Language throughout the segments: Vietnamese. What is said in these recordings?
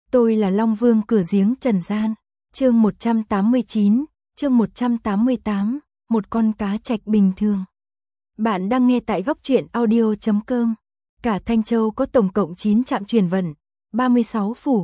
Tôi là Long Vương cửa giếng trần gian. Chương 189, chương 188, một con cá trạch bình thường. Bạn đang nghe tại góc truyện audio.com. Cả Thanh Châu có tổng cộng 9 trạm chuyển vận, 36 phủ,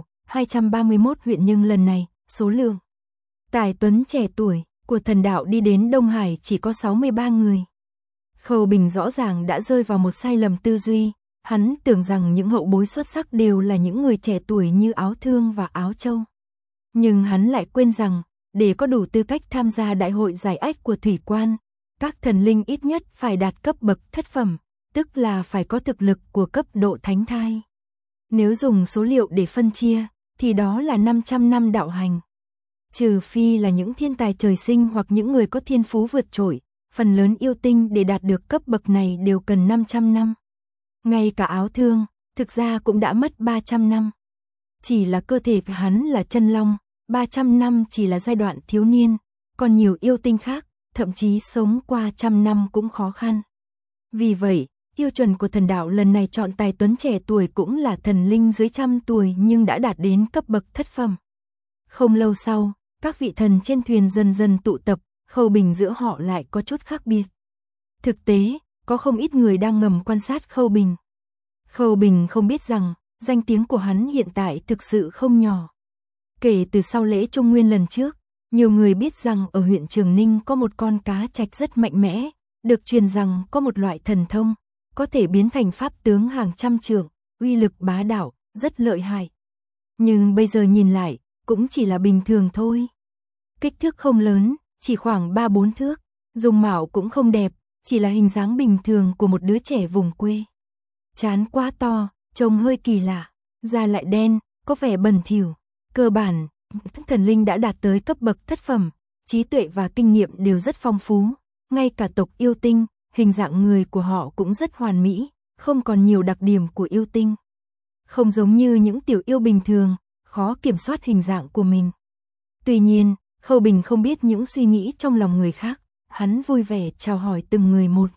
231 huyện, nhưng lần này, số lượng tài tuấn trẻ tuổi của thần đạo đi đến Đông Hải chỉ có 63 người. Khâu Bình rõ ràng đã rơi vào một sai lầm tư duy, hắn tưởng rằng những hậu bối xuất sắc đều là những người trẻ tuổi như Áo Thương và Áo Châu. Nhưng hắn lại quên rằng, để có đủ tư cách tham gia đại hội giải ách của Thủy Quan, các thần linh ít nhất phải đạt cấp bậc thất phẩm, tức là phải có thực lực của cấp độ thánh thai. Nếu dùng số liệu để phân chia, thì đó là 500 năm đạo hành. Trừ phi là những thiên tài trời sinh hoặc những người có thiên phú vượt trội, phần lớn yêu tinh để đạt được cấp bậc này đều cần 500 năm. Ngay cả Áo Thương, thực ra cũng đã mất 300 năm. Chỉ là cơ thể của hắn là chân long, 300 năm chỉ là giai đoạn thiếu niên, còn nhiều yêu tinh khác, thậm chí sống qua 100 năm cũng khó khăn. Vì vậy, tiêu chuẩn của thần đạo lần này chọn tài tuấn trẻ tuổi cũng là thần linh dưới 100 tuổi nhưng đã đạt đến cấp bậc thất phẩm. Không lâu sau, các vị thần trên thuyền dần dần tụ tập, Khâu Bình giữa họ lại có chút khác biệt. Thực tế, có không ít người đang ngầm quan sát Khâu Bình. Khâu Bình không biết rằng, danh tiếng của hắn hiện tại thực sự không nhỏ. Kể từ sau lễ Trung Nguyên lần trước, nhiều người biết rằng ở huyện Trường Ninh có một con cá trạch rất mạnh mẽ, được truyền rằng có một loại thần thông, có thể biến thành pháp tướng hàng trăm trượng, uy lực bá đạo, rất lợi hại. Nhưng bây giờ nhìn lại, cũng chỉ là bình thường thôi. Kích thước không lớn, chỉ khoảng 3-4 thước, dung mạo cũng không đẹp, chỉ là hình dáng bình thường của một đứa trẻ vùng quê. Trán quá to, trông hơi kỳ lạ, da lại đen, có vẻ bẩn thỉu. Cơ bản, các thần linh đã đạt tới cấp bậc thất phẩm, trí tuệ và kinh nghiệm đều rất phong phú. Ngay cả tộc yêu tinh, hình dạng người của họ cũng rất hoàn mỹ, không còn nhiều đặc điểm của yêu tinh. Không giống như những tiểu yêu bình thường, khó kiểm soát hình dạng của mình. Tuy nhiên, Khâu Bình không biết những suy nghĩ trong lòng người khác, hắn vui vẻ chào hỏi từng người một.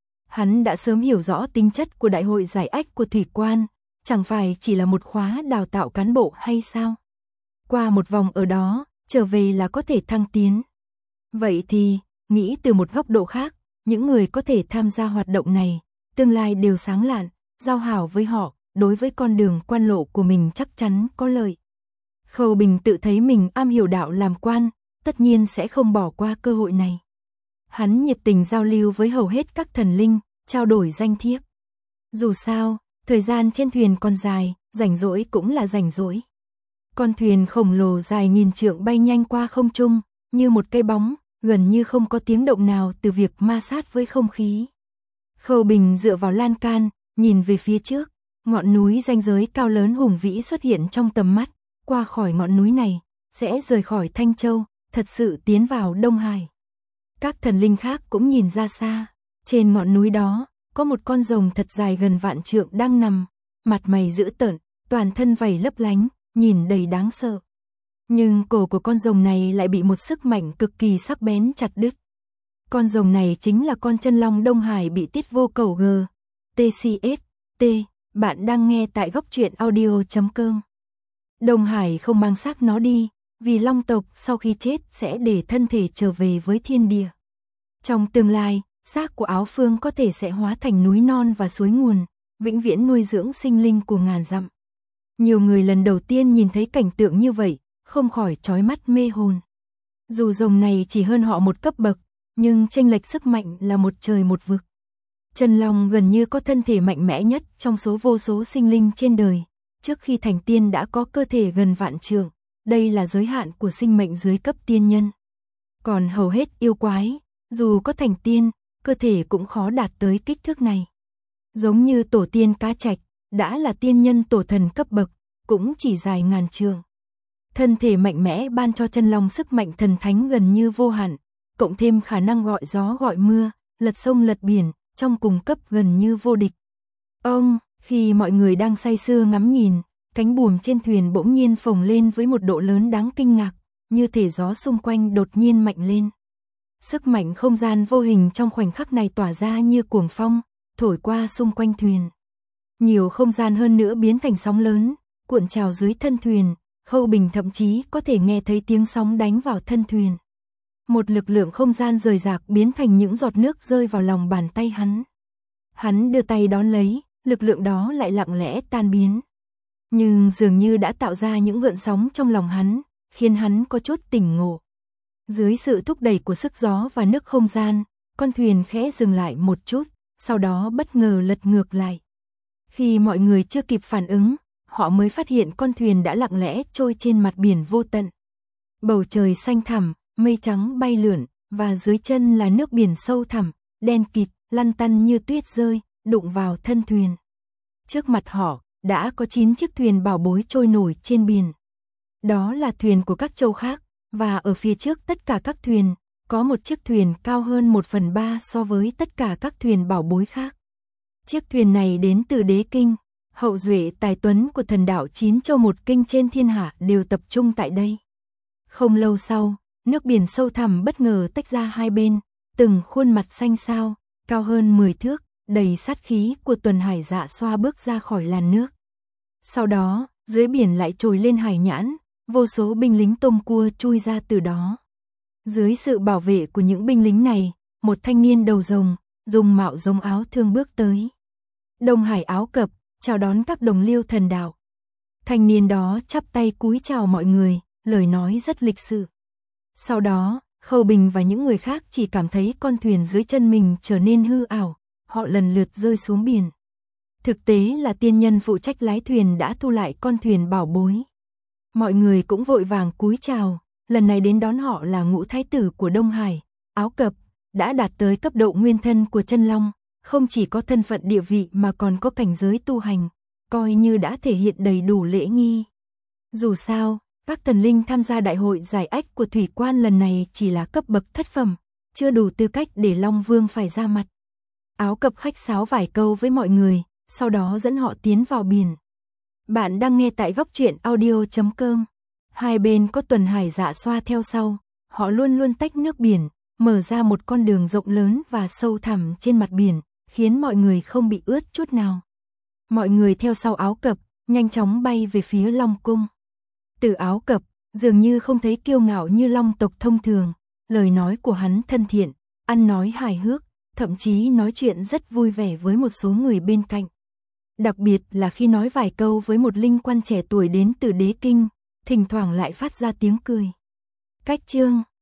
Hắn đã sớm hiểu rõ tính chất của đại hội giải ách của Thủy Quan, chẳng phải chỉ là một khóa đào tạo cán bộ hay sao? Qua một vòng ở đó, trở về là có thể thăng tiến. Vậy thì, nghĩ từ một góc độ khác, những người có thể tham gia hoạt động này, tương lai đều sáng lạn, giao hảo với họ, đối với con đường quan lộ của mình chắc chắn có lợi. Khâu Bình tự thấy mình am hiểu đạo làm quan, tất nhiên sẽ không bỏ qua cơ hội này. Hắn nhiệt tình giao lưu với hầu hết các thần linh, trao đổi danh thiếp. Dù sao, thời gian trên thuyền còn dài, rảnh rỗi cũng là rảnh rỗi. Con thuyền khổng lồ dài nghìn trượng bay nhanh qua không trung, như một cây bóng, gần như không có tiếng động nào từ việc ma sát với không khí. Khâu Bình dựa vào lan can, nhìn về phía trước, ngọn núi ranh giới cao lớn hùng vĩ xuất hiện trong tầm mắt. Qua khỏi ngọn núi này, sẽ rời khỏi Thanh Châu, thật sự tiến vào Đông Hải. Các thần linh khác cũng nhìn ra xa, trên ngọn núi đó, có một con rồng thật dài gần vạn trượng đang nằm, mặt mày dữ tợn, toàn thân vảy lấp lánh, nhìn đầy đáng sợ. Nhưng cổ của con rồng này lại bị một sức mạnh cực kỳ sắc bén chặt đứt. Con rồng này chính là con chân long Đông Hải bị Tiết Vô Cầu G. TCST, bạn đang nghe tại góc truyện audio.com. Đông Hải không mang xác nó đi, vì long tộc sau khi chết sẽ để thân thể trở về với thiên địa. Trong tương lai, xác của Áo Phương có thể sẽ hóa thành núi non và suối nguồn, vĩnh viễn nuôi dưỡng sinh linh của ngàn dặm. Nhiều người lần đầu tiên nhìn thấy cảnh tượng như vậy, không khỏi chói mắt mê hồn. Dù rồng này chỉ hơn họ một cấp bậc, nhưng chênh lệch sức mạnh là một trời một vực. Chân long gần như có thân thể mạnh mẽ nhất trong số vô số sinh linh trên đời. Trước khi thành tiên đã có cơ thể gần vạn trượng, đây là giới hạn của sinh mệnh dưới cấp tiên nhân. Còn hầu hết yêu quái, dù có thành tiên, cơ thể cũng khó đạt tới kích thước này. Giống như tổ tiên cá trạch, đã là tiên nhân tổ thần cấp bậc, cũng chỉ dài ngàn trượng. Thân thể mạnh mẽ ban cho chân long sức mạnh thần thánh gần như vô hạn, cộng thêm khả năng gọi gió gọi mưa, lật sông lật biển, trong cùng cấp gần như vô địch. Khi mọi người đang say sưa ngắm nhìn, cánh buồm trên thuyền bỗng nhiên phồng lên với một độ lớn đáng kinh ngạc, như thể gió xung quanh đột nhiên mạnh lên. Sức mạnh không gian vô hình trong khoảnh khắc này tỏa ra như cuồng phong, thổi qua xung quanh thuyền. Nhiều không gian hơn nữa biến thành sóng lớn, cuộn trào dưới thân thuyền, Khâu Bình thậm chí có thể nghe thấy tiếng sóng đánh vào thân thuyền. Một lực lượng không gian rời rạc biến thành những giọt nước rơi vào lòng bàn tay hắn. Hắn đưa tay đón lấy, lực lượng đó lại lặng lẽ tan biến. Nhưng dường như đã tạo ra những gợn sóng trong lòng hắn, khiến hắn có chút tỉnh ngộ. Dưới sự thúc đẩy của sức gió và nước không gian, con thuyền khẽ dừng lại một chút, sau đó bất ngờ lật ngược lại. Khi mọi người chưa kịp phản ứng, họ mới phát hiện con thuyền đã lặng lẽ trôi trên mặt biển vô tận. Bầu trời xanh thẳm, mây trắng bay lượn, và dưới chân là nước biển sâu thẳm, đen kịt, lăn tăn như tuyết rơi, đụng vào thân thuyền. Trước mặt họ, đã có 9 chiếc thuyền bảo bối trôi nổi trên biển. Đó là thuyền của các châu khác, và ở phía trước tất cả các thuyền, có một chiếc thuyền cao hơn 1/3 so với tất cả các thuyền bảo bối khác. Chiếc thuyền này đến từ Đế Kinh, hậu duệ tài tuấn của thần đạo 9 châu 1 kinh trên thiên hạ đều tập trung tại đây. Không lâu sau, nước biển sâu thẳm bất ngờ tách ra hai bên, từng khuôn mặt xanh xao, cao hơn 10 thước, đầy sát khí của Tuần Hải Dạ Xoa bước ra khỏi làn nước. Sau đó, dưới biển lại trồi lên hải nhãn, vô số binh lính tôm cua chui ra từ đó. Dưới sự bảo vệ của những binh lính này, một thanh niên đầu rồng, dùng mạo giống áo thương bước tới. Đông Hải Áo Cập, chào đón các đồng liêu thần đạo. Thanh niên đó chắp tay cúi chào mọi người, lời nói rất lịch sự. Sau đó, Khâu Bình và những người khác chỉ cảm thấy con thuyền dưới chân mình trở nên hư ảo, họ lần lượt rơi xuống biển. Thực tế là tiên nhân phụ trách lái thuyền đã thu lại con thuyền bảo bối. Mọi người cũng vội vàng cúi chào, lần này đến đón họ là Ngũ Thái tử của Đông Hải, Áo Cập, đã đạt tới cấp độ nguyên thân của chân long, không chỉ có thân phận địa vị mà còn có cảnh giới tu hành, coi như đã thể hiện đầy đủ lễ nghi. Dù sao, các thần linh tham gia đại hội giải ách của thủy quan lần này chỉ là cấp bậc thất phẩm, chưa đủ tư cách để Long Vương phải ra mặt. Áo Cập khách sáo vài câu với mọi người, sau đó dẫn họ tiến vào biển. Bạn đang nghe tại góc truyện audio.com. Hai bên có Tuần Hải Dạ Xoa theo sau, họ luôn luôn tách nước biển, mở ra một con đường rộng lớn và sâu thẳm trên mặt biển, khiến mọi người không bị ướt chút nào. Mọi người theo sau Áo Cập, nhanh chóng bay về phía Long Cung. Từ Áo Cập, dường như không thấy kiêu ngạo như Long tộc thông thường, lời nói của hắn thân thiện, ăn nói hài hước, thậm chí nói chuyện rất vui vẻ với một số người bên cạnh. Đặc biệt là khi nói vài câu với một linh quan trẻ tuổi đến từ Đế Kinh, thỉnh thoảng lại phát ra tiếng cười. Cách chương